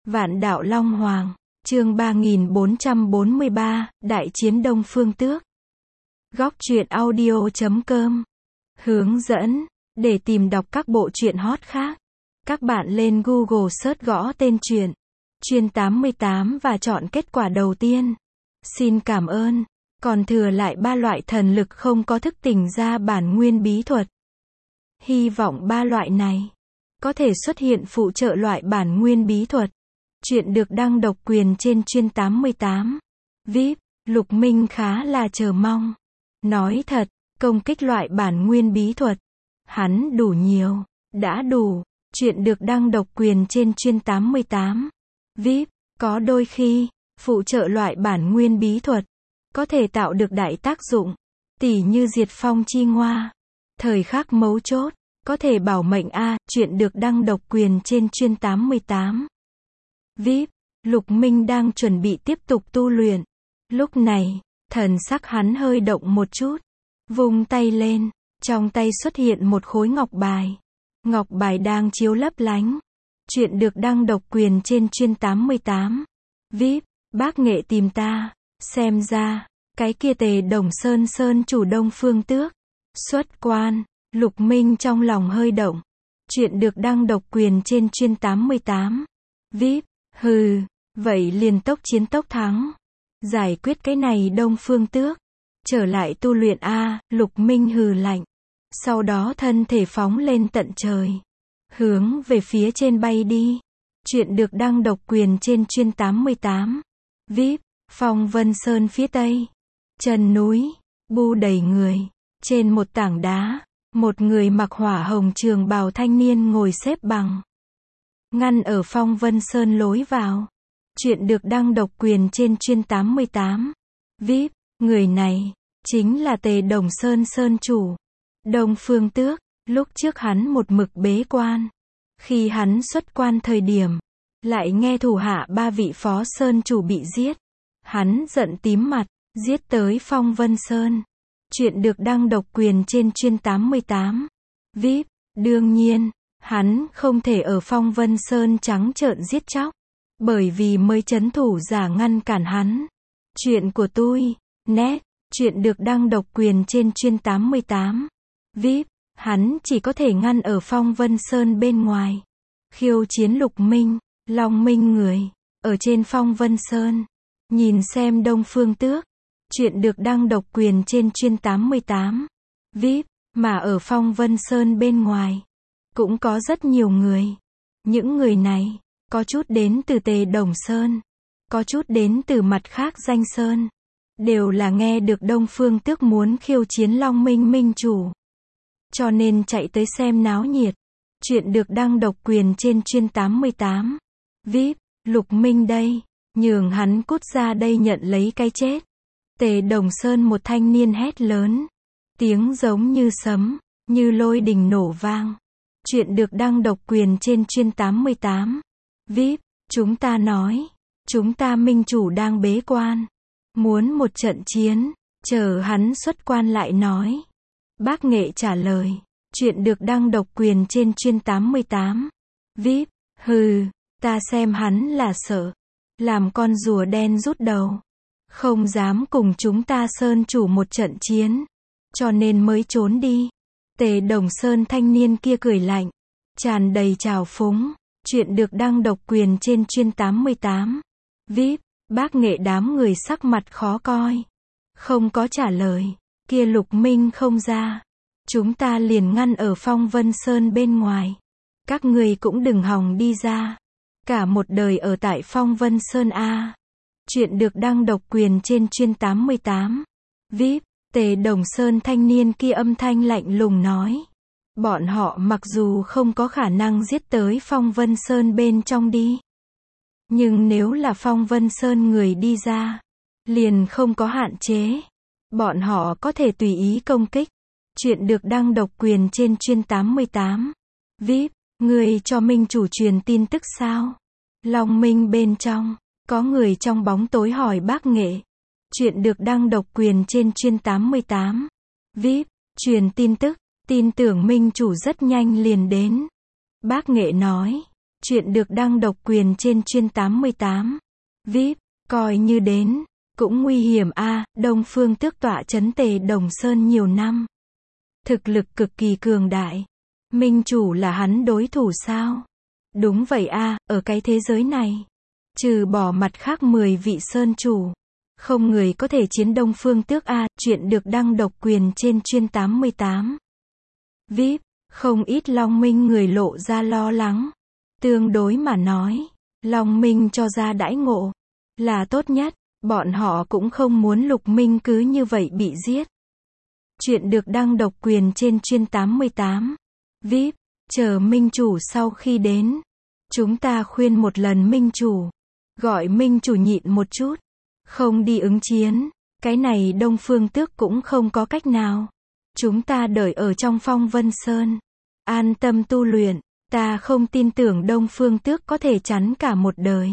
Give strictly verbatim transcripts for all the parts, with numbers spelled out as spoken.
Vạn đạo Long Hoàng, chương ba nghìn bốn trăm bốn mươi ba, Đại chiến Đông Phương Tước. Góc truyện audio chấm com. Hướng dẫn, để tìm đọc các bộ truyện hot khác, các bạn lên Google search gõ tên truyện Chuyên tám mươi tám và chọn kết quả đầu tiên. Xin cảm ơn. Còn thừa lại ba loại thần lực không có thức tỉnh ra bản nguyên bí thuật. Hy vọng ba loại này có thể xuất hiện phụ trợ loại bản nguyên bí thuật. Chuyện được đăng độc quyền trên Chuyên tám mươi tám. vê i pê, Lục Minh khá là chờ mong. Nói thật, công kích loại bản nguyên bí thuật, hắn đủ nhiều, đã đủ. Chuyện được đăng độc quyền trên Chuyên tám mươi tám. vê i pê, có đôi khi, phụ trợ loại bản nguyên bí thuật có thể tạo được đại tác dụng, tỉ như diệt phong chi ngoa. Thời khắc mấu chốt, có thể bảo mệnh a. Chuyện được đăng độc quyền trên Chuyên tám mươi tám. vê i pê, Lục Minh đang chuẩn bị tiếp tục tu luyện. Lúc này, thần sắc hắn hơi động một chút. Vung tay lên, trong tay xuất hiện một khối ngọc bài. Ngọc bài đang chiếu lấp lánh. Chuyện được đăng độc quyền trên Chuyên tám mươi tám. vê i pê, bác nghệ tìm ta. Xem ra, cái kia Tề Đồng Sơn Sơn chủ Đông Phương Tước xuất quan. Lục Minh trong lòng hơi động. Chuyện được đăng độc quyền trên Chuyên tám mươi tám. vê i pê, hừ, vậy liền tốc chiến tốc thắng. Giải quyết cái này Đông Phương Tước. Trở lại tu luyện a. Lục Minh hừ lạnh. Sau đó thân thể phóng lên tận trời. Hướng về phía trên bay đi. Chuyện được đăng độc quyền trên Chuyên tám mươi tám. vê i pê, Phong Vân Sơn phía tây. Chân núi, bu đầy người. Trên một tảng đá, một người mặc hỏa hồng trường bào thanh niên ngồi xếp bằng. Ngăn ở Phong Vân Sơn lối vào. Chuyện được đăng độc quyền trên Chuyên tám mươi tám. vê i pê, người này chính là Tề Đồng Sơn Sơn chủ Đông Phương Tước. Lúc trước hắn một mực bế quan. Khi hắn xuất quan thời điểm, lại nghe thủ hạ ba vị phó sơn chủ bị giết. Hắn giận tím mặt, giết tới Phong Vân Sơn. Chuyện được đăng độc quyền trên Chuyên tám mươi tám. vê i pê, đương nhiên, hắn không thể ở Phong Vân Sơn trắng trợn giết chóc. Bởi vì mới chấn thủ giả ngăn cản hắn. Chuyện của tôi, nét, chuyện được đăng độc quyền trên Chuyên tám mươi tám. vê i pê, hắn chỉ có thể ngăn ở Phong Vân Sơn bên ngoài. Khiêu chiến Lục Minh, Long Minh người, ở trên Phong Vân Sơn. Nhìn xem Đông Phương Tước. Chuyện được đăng độc quyền trên Chuyên tám mươi tám. vê i pê, mà ở Phong Vân Sơn bên ngoài, cũng có rất nhiều người. Những người này, có chút đến từ Tề Đồng Sơn, có chút đến từ mặt khác danh sơn. Đều là nghe được Đông Phương Tước muốn khiêu chiến Long Minh Minh chủ, cho nên chạy tới xem náo nhiệt. Chuyện được đăng độc quyền trên Chuyên tám mươi tám. vê i pê, Lục Minh đây, nhường hắn cút ra đây nhận lấy cái chết. Tề Đồng Sơn một thanh niên hét lớn. Tiếng giống như sấm, như lôi đình nổ vang. Chuyện được đăng độc quyền trên Chuyên tám mươi tám. vê i pê, chúng ta nói, chúng ta minh chủ đang bế quan, muốn một trận chiến, chờ hắn xuất quan lại nói. Bác nghệ trả lời. Chuyện được đăng độc quyền trên Chuyên tám mươi tám. vê i pê, hừ, ta xem hắn là sợ. Làm con rùa đen rút đầu. Không dám cùng chúng ta Sơn chủ một trận chiến. Cho nên mới trốn đi. Tề Đồng Sơn thanh niên kia cười lạnh, tràn đầy trào phúng. Chuyện được đăng độc quyền trên Chuyên tám mươi tám. vê i pê, bác nghệ đám người sắc mặt khó coi. Không có trả lời. Kia Lục Minh không ra, chúng ta liền ngăn ở Phong Vân Sơn bên ngoài. Các người cũng đừng hòng đi ra. Cả một đời ở tại Phong Vân Sơn a. Chuyện được đăng độc quyền trên Chuyên tám mươi tám. vê i pê, Tề Đồng Sơn thanh niên kia âm thanh lạnh lùng nói. Bọn họ mặc dù không có khả năng giết tới Phong Vân Sơn bên trong đi. Nhưng nếu là Phong Vân Sơn người đi ra, liền không có hạn chế. Bọn họ có thể tùy ý công kích. Chuyện được đăng độc quyền trên Chuyên tám mươi tám. vê i pê, người cho Minh chủ truyền tin tức sao? Long Minh bên trong, có người trong bóng tối hỏi bác nghệ. Chuyện được đăng độc quyền trên Chuyên tám mươi tám. vê i pê, truyền tin tức, tin tưởng Minh chủ rất nhanh liền đến. Bác nghệ nói. Chuyện được đăng độc quyền trên chuyên tám mươi tám. vê i pê, coi như đến. Cũng nguy hiểm a, à, Đông Phương Tước tọa trấn Tề Đồng Sơn nhiều năm. Thực lực cực kỳ cường đại. Minh chủ là hắn đối thủ sao? Đúng vậy a, à, ở cái thế giới này. Trừ bỏ mặt khác mười vị sơn chủ. Không người có thể chiến Đông Phương Tước a, à, chuyện được đăng độc quyền trên chuyên tám mươi tám. vê i pê, không ít Long Minh người lộ ra lo lắng. Tương đối mà nói, Long Minh cho ra đãi ngộ là tốt nhất, bọn họ cũng không muốn Lục Minh cứ như vậy bị giết. Chuyện được đăng độc quyền trên chuyên tám mươi tám. vê i pê, chờ Minh chủ sau khi đến. Chúng ta khuyên một lần Minh chủ. Gọi Minh chủ nhịn một chút. Không đi ứng chiến. Cái này Đông Phương Tước cũng không có cách nào. Chúng ta đợi ở trong Phong Vân Sơn. An tâm tu luyện. Ta không tin tưởng Đông Phương Tước có thể chắn cả một đời.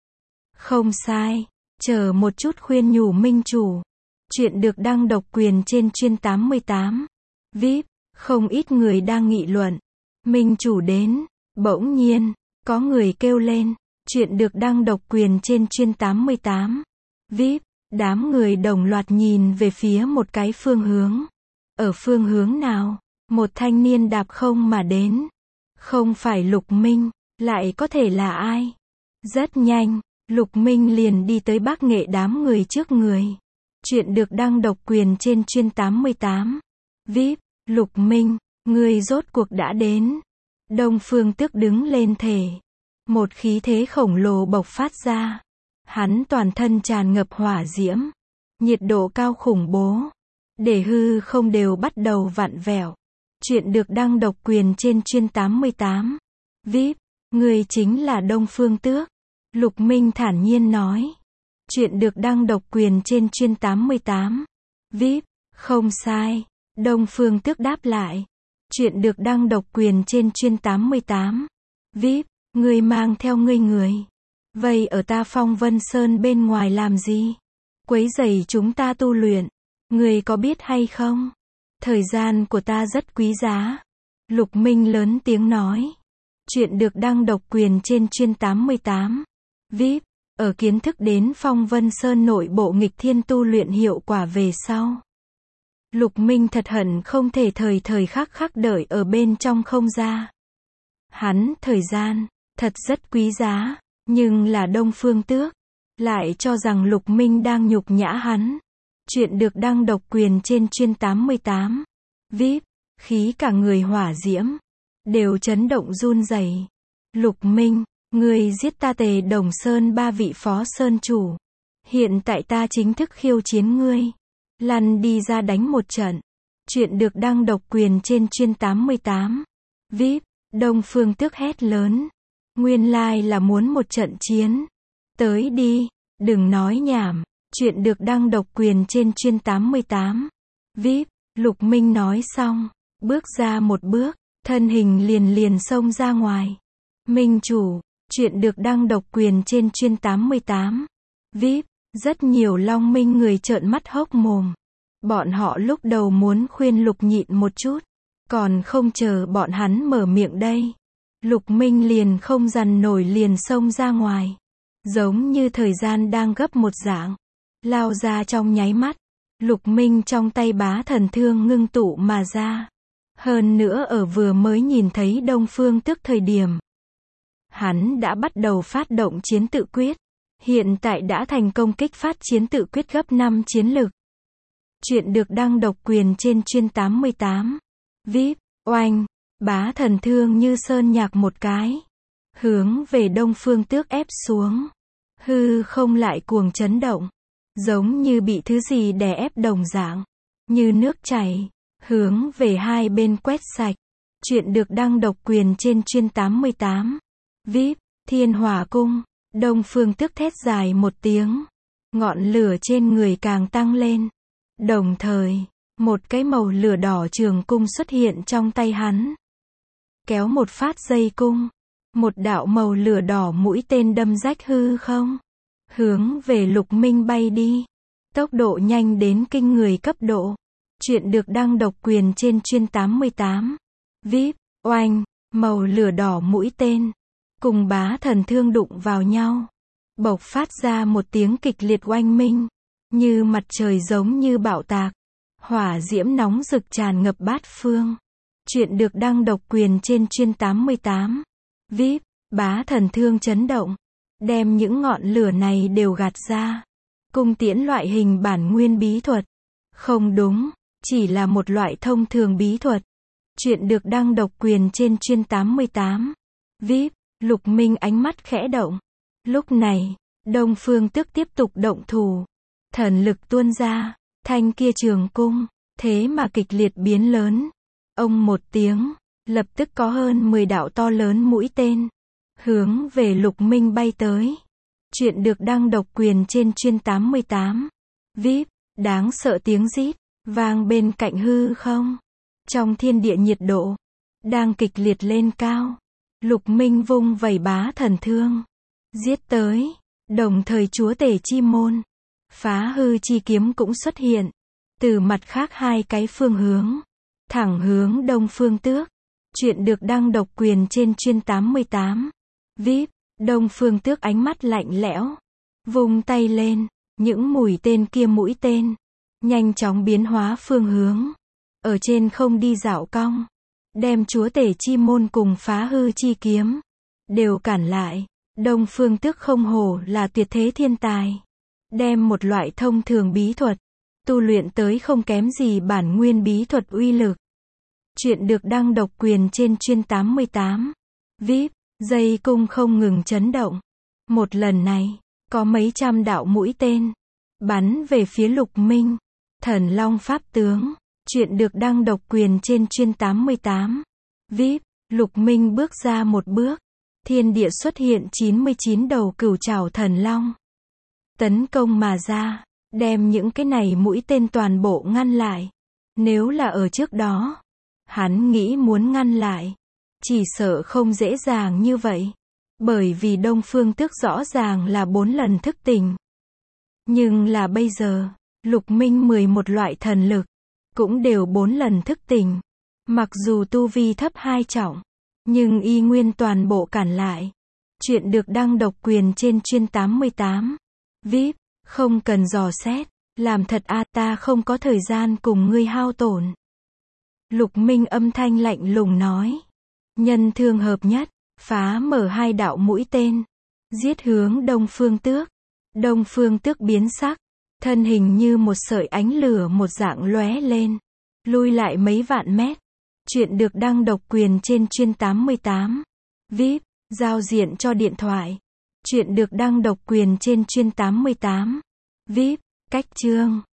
Không sai. Chờ một chút khuyên nhủ Minh chủ. Chuyện được đăng độc quyền trên chuyên tám mươi tám. vê i pê, không ít người đang nghị luận. Minh chủ đến. Bỗng nhiên, có người kêu lên. Chuyện được đăng độc quyền trên chuyên tám mươi tám. vê i pê, đám người đồng loạt nhìn về phía một cái phương hướng. Ở phương hướng nào? Một thanh niên đạp không mà đến. Không phải Lục Minh, lại có thể là ai? Rất nhanh, Lục Minh liền đi tới Bác Nghệ đám người trước người. Chuyện được đăng độc quyền trên chuyên tám mươi tám. vê i pê, Lục Minh, người rốt cuộc đã đến. Đông Phương Tước đứng lên thể. Một khí thế khổng lồ bộc phát ra. Hắn toàn thân tràn ngập hỏa diễm. Nhiệt độ cao khủng bố. Để hư không đều bắt đầu vặn vẹo. Chuyện được đăng độc quyền trên chuyên tám mươi tám. vê i pê, người chính là Đông Phương Tước. Lục Minh thản nhiên nói. Chuyện được đăng độc quyền trên chuyên tám mươi tám. vê i pê, không sai. Đông Phương Tước đáp lại. Chuyện được đăng độc quyền trên chuyên tám mươi tám. vê i pê, người mang theo ngươi người. Vậy ở ta Phong Vân Sơn bên ngoài làm gì? Quấy rầy chúng ta tu luyện. Người có biết hay không? Thời gian của ta rất quý giá. Lục Minh lớn tiếng nói. Chuyện được đăng độc quyền trên chuyên tám mươi tám. vê i pê, ở kiến thức đến Phong Vân Sơn nội bộ nghịch thiên tu luyện hiệu quả về sau. Lục Minh thật hận không thể thời thời khắc khắc đợi ở bên trong không ra. Hắn, thời gian, thật rất quý giá, nhưng là Đông Phương Tước, lại cho rằng Lục Minh đang nhục nhã hắn. Chuyện được đăng độc quyền trên chuyên tám mươi tám. vê i pê, khí cả người hỏa diễm, đều chấn động run rẩy. Lục Minh, ngươi giết ta Tề Đồng Sơn ba vị phó sơn chủ. Hiện tại ta chính thức khiêu chiến ngươi. Lăn đi ra đánh một trận. Chuyện được đăng độc quyền trên chuyên tám mươi tám. vê i pê, Đông Phương Tước hét lớn. Nguyên lai là muốn một trận chiến. Tới đi, đừng nói nhảm. Chuyện được đăng độc quyền trên chuyên tám mươi tám. vê i pê, Lục Minh nói xong, bước ra một bước, thân hình liền liền xông ra ngoài. Minh chủ, chuyện được đăng độc quyền trên chuyên tám mươi tám. vê i pê, rất nhiều Long Minh người trợn mắt hốc mồm. Bọn họ lúc đầu muốn khuyên Lục nhịn một chút, còn không chờ bọn hắn mở miệng đây. Lục Minh liền không dằn nổi liền xông ra ngoài. Giống như thời gian đang gấp một dạng. Lao ra trong nháy mắt. Lục Minh trong tay bá thần thương ngưng tụ mà ra. Hơn nữa ở vừa mới nhìn thấy Đông Phương Tước thời điểm. Hắn đã bắt đầu phát động chiến tự quyết. Hiện tại đã thành công kích phát chiến tự quyết gấp năm chiến lực. Chuyện được đăng độc quyền trên chuyên tám mươi tám. vê i pê, oanh, bá thần thương như sơn nhạc một cái. Hướng về Đông Phương Tước ép xuống. Hư không lại cuồng chấn động. Giống như bị thứ gì đè ép đồng dạng. Như nước chảy. Hướng về hai bên quét sạch. Chuyện được đăng độc quyền trên chuyên tám mươi tám. vê i pê, Thiên Hỏa Cung. Đông Phương Tước thét dài một tiếng. Ngọn lửa trên người càng tăng lên. Đồng thời, một cái màu lửa đỏ trường cung xuất hiện trong tay hắn. Kéo một phát dây cung. Một đạo màu lửa đỏ mũi tên đâm rách hư không. Hướng về Lục Minh bay đi. Tốc độ nhanh đến kinh người cấp độ. Chuyện được đăng độc quyền trên chuyên tám mươi tám. vê i pê, oanh, màu lửa đỏ mũi tên. cùng bá thần thương đụng vào nhau. Bộc phát ra một tiếng kịch liệt oanh minh. Như mặt trời giống như bạo tạc. Hỏa diễm nóng rực tràn ngập bát phương. Chuyện được đăng độc quyền trên chuyên tám mươi tám. vê i pê, bá thần thương chấn động. Đem những ngọn lửa này đều gạt ra. Cung tiễn loại hình bản nguyên bí thuật. Không đúng, chỉ là một loại thông thường bí thuật. Chuyện được đăng độc quyền trên chuyên tám mươi tám. vê i pê, Lục Minh ánh mắt khẽ động. Lúc này, Đông Phương Tước tiếp tục động thủ. Thần lực tuôn ra, thanh kia trường cung, thế mà kịch liệt biến lớn. Ông một tiếng, lập tức có hơn mười đạo to lớn mũi tên. Hướng về Lục Minh bay tới. Chuyện được đăng độc quyền trên chuyên tám mươi tám. vê i pê, đáng sợ tiếng rít, vang bên cạnh hư không. Trong thiên địa nhiệt độ, đang kịch liệt lên cao. Lục Minh vung vẩy bá thần thương. Giết tới, đồng thời chúa tể chi môn. Phá hư chi kiếm cũng xuất hiện. Từ mặt khác hai cái phương hướng. Thẳng hướng Đông Phương Tước. Chuyện được đăng độc quyền trên chuyên tám mươi tám. vê i pê, Đông Phương Tước ánh mắt lạnh lẽo. Vung tay lên, những mũi tên kia mũi tên. Nhanh chóng biến hóa phương hướng. Ở trên không đi dạo cong. Đem chúa tể chi môn cùng phá hư chi kiếm. Đều cản lại. Đông Phương Tước không hổ là tuyệt thế thiên tài. Đem một loại thông thường bí thuật. Tu luyện tới không kém gì bản nguyên bí thuật uy lực. Chuyện được đăng độc quyền trên chuyên tám mươi tám. vê i pê, dây cung không ngừng chấn động. Một lần này, có mấy trăm đạo mũi tên. Bắn về phía Lục Minh. Thần Long Pháp Tướng. Chuyện được đăng độc quyền trên chuyên tám mươi tám. vê i pê, Lục Minh bước ra một bước. Thiên địa xuất hiện chín mươi chín đầu cửu trảo thần long. Tấn công mà ra, đem những cái này mũi tên toàn bộ ngăn lại. Nếu là ở trước đó, hắn nghĩ muốn ngăn lại, chỉ sợ không dễ dàng như vậy. Bởi vì Đông Phương Tước rõ ràng là bốn lần thức tỉnh. Nhưng là bây giờ, Lục Minh mười một loại thần lực, cũng đều bốn lần thức tỉnh. Mặc dù tu vi thấp hai trọng, nhưng y nguyên toàn bộ cản lại. Chuyện được đăng độc quyền trên chuyên tám mươi tám. vê i pê, không cần dò xét, làm thật a, ta không có thời gian cùng ngươi hao tổn. Lục Minh âm thanh lạnh lùng nói. Nhân thương hợp nhất, phá mở hai đạo mũi tên. Giết hướng Đông Phương Tước. Đông Phương Tước biến sắc. Thân hình như một sợi ánh lửa một dạng lóe lên. Lui lại mấy vạn mét. Chuyện được đăng độc quyền trên chuyên tám mươi tám. vê i pê, giao diện cho điện thoại. Chuyện được đăng độc quyền trên chuyên tám mươi tám. vê i pê, cách chương.